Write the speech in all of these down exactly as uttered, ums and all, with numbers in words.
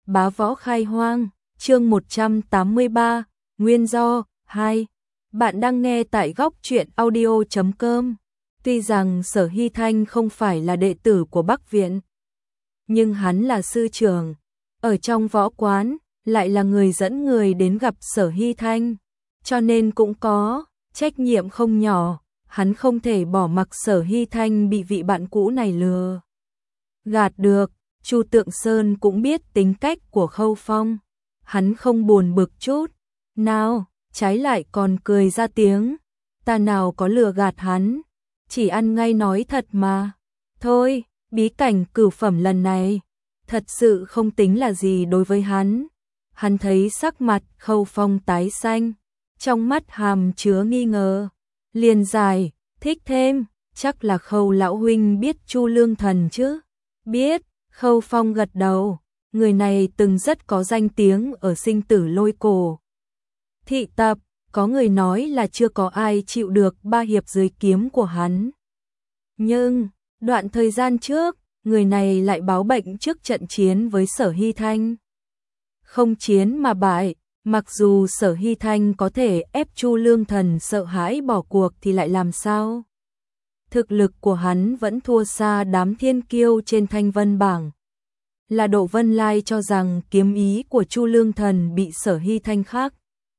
Bá Võ Khai Hoang, chương một trăm tám mươi ba, Nguyên do, hai. Bạn đang nghe tại góc truyện audio chấm com. Tuy rằng Sở Hy Thanh không phải là đệ tử của Bắc Viện, nhưng hắn là sư trưởng. Ở trong võ quán, lại là người dẫn người đến gặp Sở Hy Thanh. Cho nên cũng có trách nhiệm không nhỏ, hắn không thể bỏ mặc Sở Hy Thanh bị vị bạn cũ này lừa gạt được. Chu Tượng Sơn cũng biết tính cách của Khâu Phong, hắn không buồn bực chút nào, trái lại còn cười ra tiếng, ta nào có lừa gạt hắn, chỉ ăn ngay nói thật mà. Thôi, bí cảnh cửu phẩm lần này, thật sự không tính là gì đối với hắn. Hắn thấy sắc mặt Khâu Phong tái xanh, trong mắt hàm chứa nghi ngờ, liền giải thích thêm, chắc là Khâu lão huynh biết Chu Lương Thần chứ? Biết. Khâu Phong gật đầu, người này từng rất có danh tiếng ở sinh tử lôi cổ thị tập, có người nói là chưa có ai chịu được ba hiệp dưới kiếm của hắn. Nhưng, đoạn thời gian trước, người này lại báo bệnh trước trận chiến với Sở Hy Thanh. Không chiến mà bại, mặc dù Sở Hy Thanh có thể ép Chu Lương Thần sợ hãi bỏ cuộc thì lại làm sao? Thực lực của hắn vẫn thua xa đám thiên kiêu trên thanh vân bảng. Là Độ Vân Lai cho rằng kiếm ý của Chu Lương Thần bị Sở Hy Thanh khắc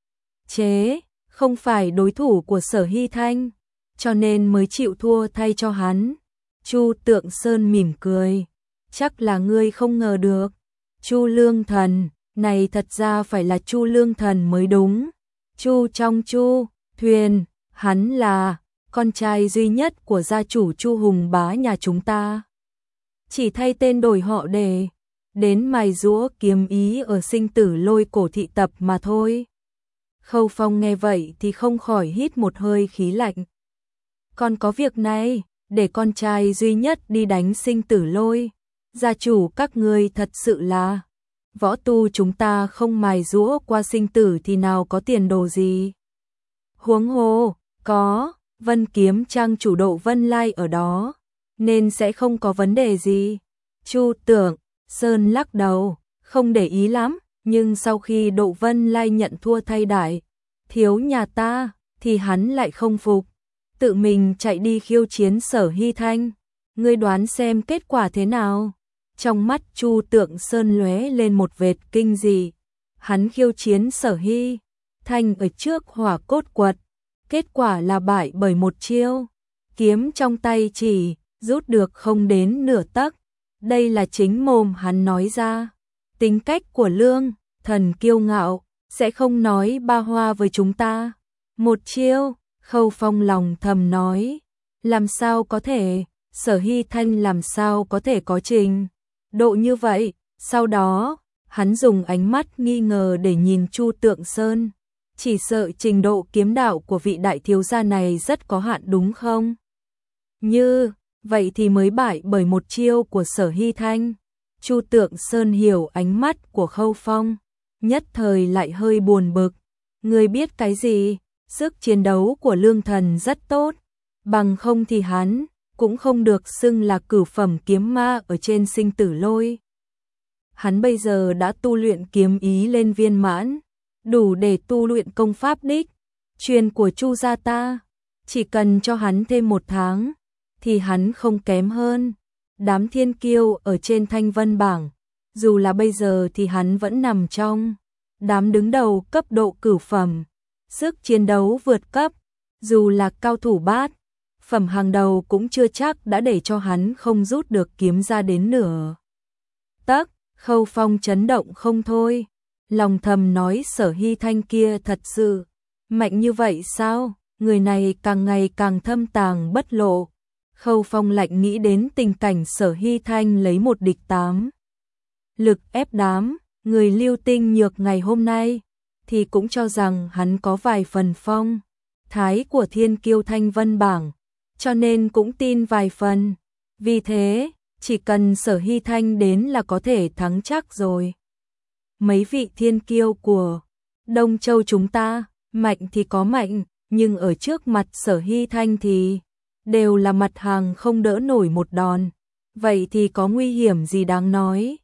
chế, không phải đối thủ của Sở Hy Thanh, cho nên mới chịu thua thay cho hắn. Chu Tượng Sơn mỉm cười, chắc là ngươi không ngờ được. Chu Lương Thần, này thật ra phải là Chu Lương Thần mới đúng. Chu trong Chu, Thuyền, hắn là con trai duy nhất của gia chủ Chu Hùng Bá nhà chúng ta. Chỉ thay tên đổi họ để đến mài giũa kiếm ý ở sinh tử lôi cổ thị tập mà thôi. Khâu Phong nghe vậy thì không khỏi hít một hơi khí lạnh. Còn có việc này, để con trai duy nhất đi đánh sinh tử lôi. Gia chủ các ngươi thật sự là, võ tu chúng ta không mài giũa qua sinh tử thì nào có tiền đồ gì. Huống hồ, có Vân Kiếm Trang chủ Độ Vân Lai ở đó, nên sẽ không có vấn đề gì. Chu Tượng Sơn lắc đầu, không để ý lắm, nhưng sau khi Độ Vân Lai nhận thua thay đại thiếu nhà ta, thì hắn lại không phục, tự mình chạy đi khiêu chiến Sở Hy Thanh. Ngươi đoán xem kết quả thế nào? Trong mắt Chu Tượng Sơn lóe lên một vệt kinh dị. Hắn khiêu chiến Sở Hy Thanh ở trước Hỏa Cốt Quật, kết quả là bại bởi một chiêu, kiếm trong tay chỉ rút được không đến nửa tấc. Đây là chính mồm hắn nói ra. Tính cách của Lương Thần kiêu ngạo, sẽ không nói ba hoa với chúng ta. Một chiêu, Khâu Phong lòng thầm nói, làm sao có thể, Sở Hy Thanh làm sao có thể có trình độ như vậy. Sau đó, hắn dùng ánh mắt nghi ngờ để nhìn Chu Tượng Sơn. Chỉ sợ trình độ kiếm đạo của vị đại thiếu gia này rất có hạn đúng không? Như vậy thì mới bại bởi một chiêu của Sở Hy Thanh. Chu Tượng Sơn hiểu ánh mắt của Khâu Phong, nhất thời lại hơi buồn bực. Người biết cái gì? Sức chiến đấu của Lương Thần rất tốt, bằng không thì hắn cũng không được xưng là cửu phẩm kiếm ma ở trên sinh tử lôi. Hắn bây giờ đã tu luyện kiếm ý lên viên mãn, đủ để tu luyện công pháp đích truyền của Chu gia ta. Chỉ cần cho hắn thêm một tháng, thì hắn không kém hơn đám thiên kiêu ở trên thanh vân bảng. Dù là bây giờ thì hắn vẫn nằm trong đám đứng đầu cấp độ cửu phẩm, sức chiến đấu vượt cấp. Dù là cao thủ bát phẩm hàng đầu cũng chưa chắc đã để cho hắn không rút được kiếm ra đến nửa tấc. Khâu Phong chấn động không thôi, lòng thầm nói Sở Hy Thanh kia thật sự mạnh như vậy sao? Người này càng ngày càng thâm tàng bất lộ. Khâu Phong lạnh nghĩ đến tình cảnh Sở Hy Thanh lấy một địch tám, lực ép đám người Lưu Tinh Nhược ngày hôm nay, thì cũng cho rằng hắn có vài phần phong thái của thiên kiêu thanh vân bảng, cho nên cũng tin vài phần. Vì thế, chỉ cần Sở Hy Thanh đến là có thể thắng chắc rồi. Mấy vị thiên kiêu của Đông Châu chúng ta, mạnh thì có mạnh, nhưng ở trước mặt Sở Hy Thanh thì đều là mặt hàng không đỡ nổi một đòn. Vậy thì có nguy hiểm gì đáng nói?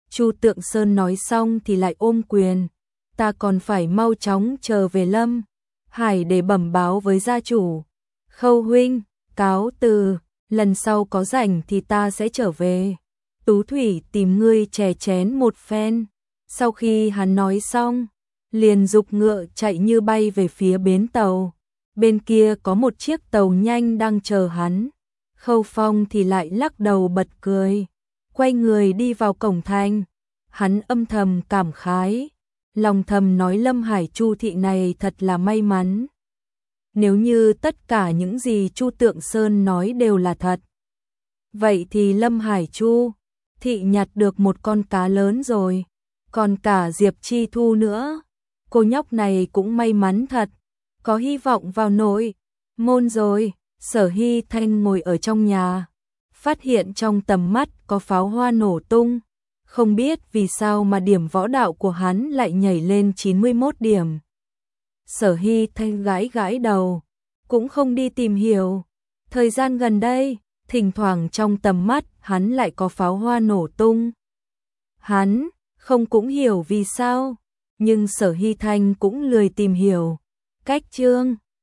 Chu Tượng Sơn nói xong thì lại ôm quyền, ta còn phải mau chóng trở về Lâm Hải để bẩm báo với gia chủ. Khâu huynh, cáo từ, lần sau có rảnh thì ta sẽ trở về. Tú Thủy tìm ngươi chè chén một phen. Sau khi hắn nói xong, liền dục ngựa chạy như bay về phía bến tàu. Bên kia có một chiếc tàu nhanh đang chờ hắn. Khâu Phong thì lại lắc đầu bật cười, quay người đi vào cổng thành. Hắn âm thầm cảm khái, lòng thầm nói Lâm Hải Chu thị này thật là may mắn. Nếu như tất cả những gì Chu Tượng Sơn nói đều là thật, vậy thì Lâm Hải Chu thị nhặt được một con cá lớn rồi, còn cả Diệp Chi Thu nữa. Cô nhóc này cũng may mắn thật, có hy vọng vào nội môn rồi. Sở Hy Thanh ngồi ở trong nhà, phát hiện trong tầm mắt có pháo hoa nổ tung. Không biết vì sao mà điểm võ đạo của hắn lại nhảy lên chín mươi mốt điểm. Sở Hy Thanh gãi gãi đầu, cũng không đi tìm hiểu. Thời gian gần đây, thỉnh thoảng trong tầm mắt hắn lại có pháo hoa nổ tung. Hắn không cũng hiểu vì sao, nhưng Sở Hy Thanh cũng lười tìm hiểu. Cách chương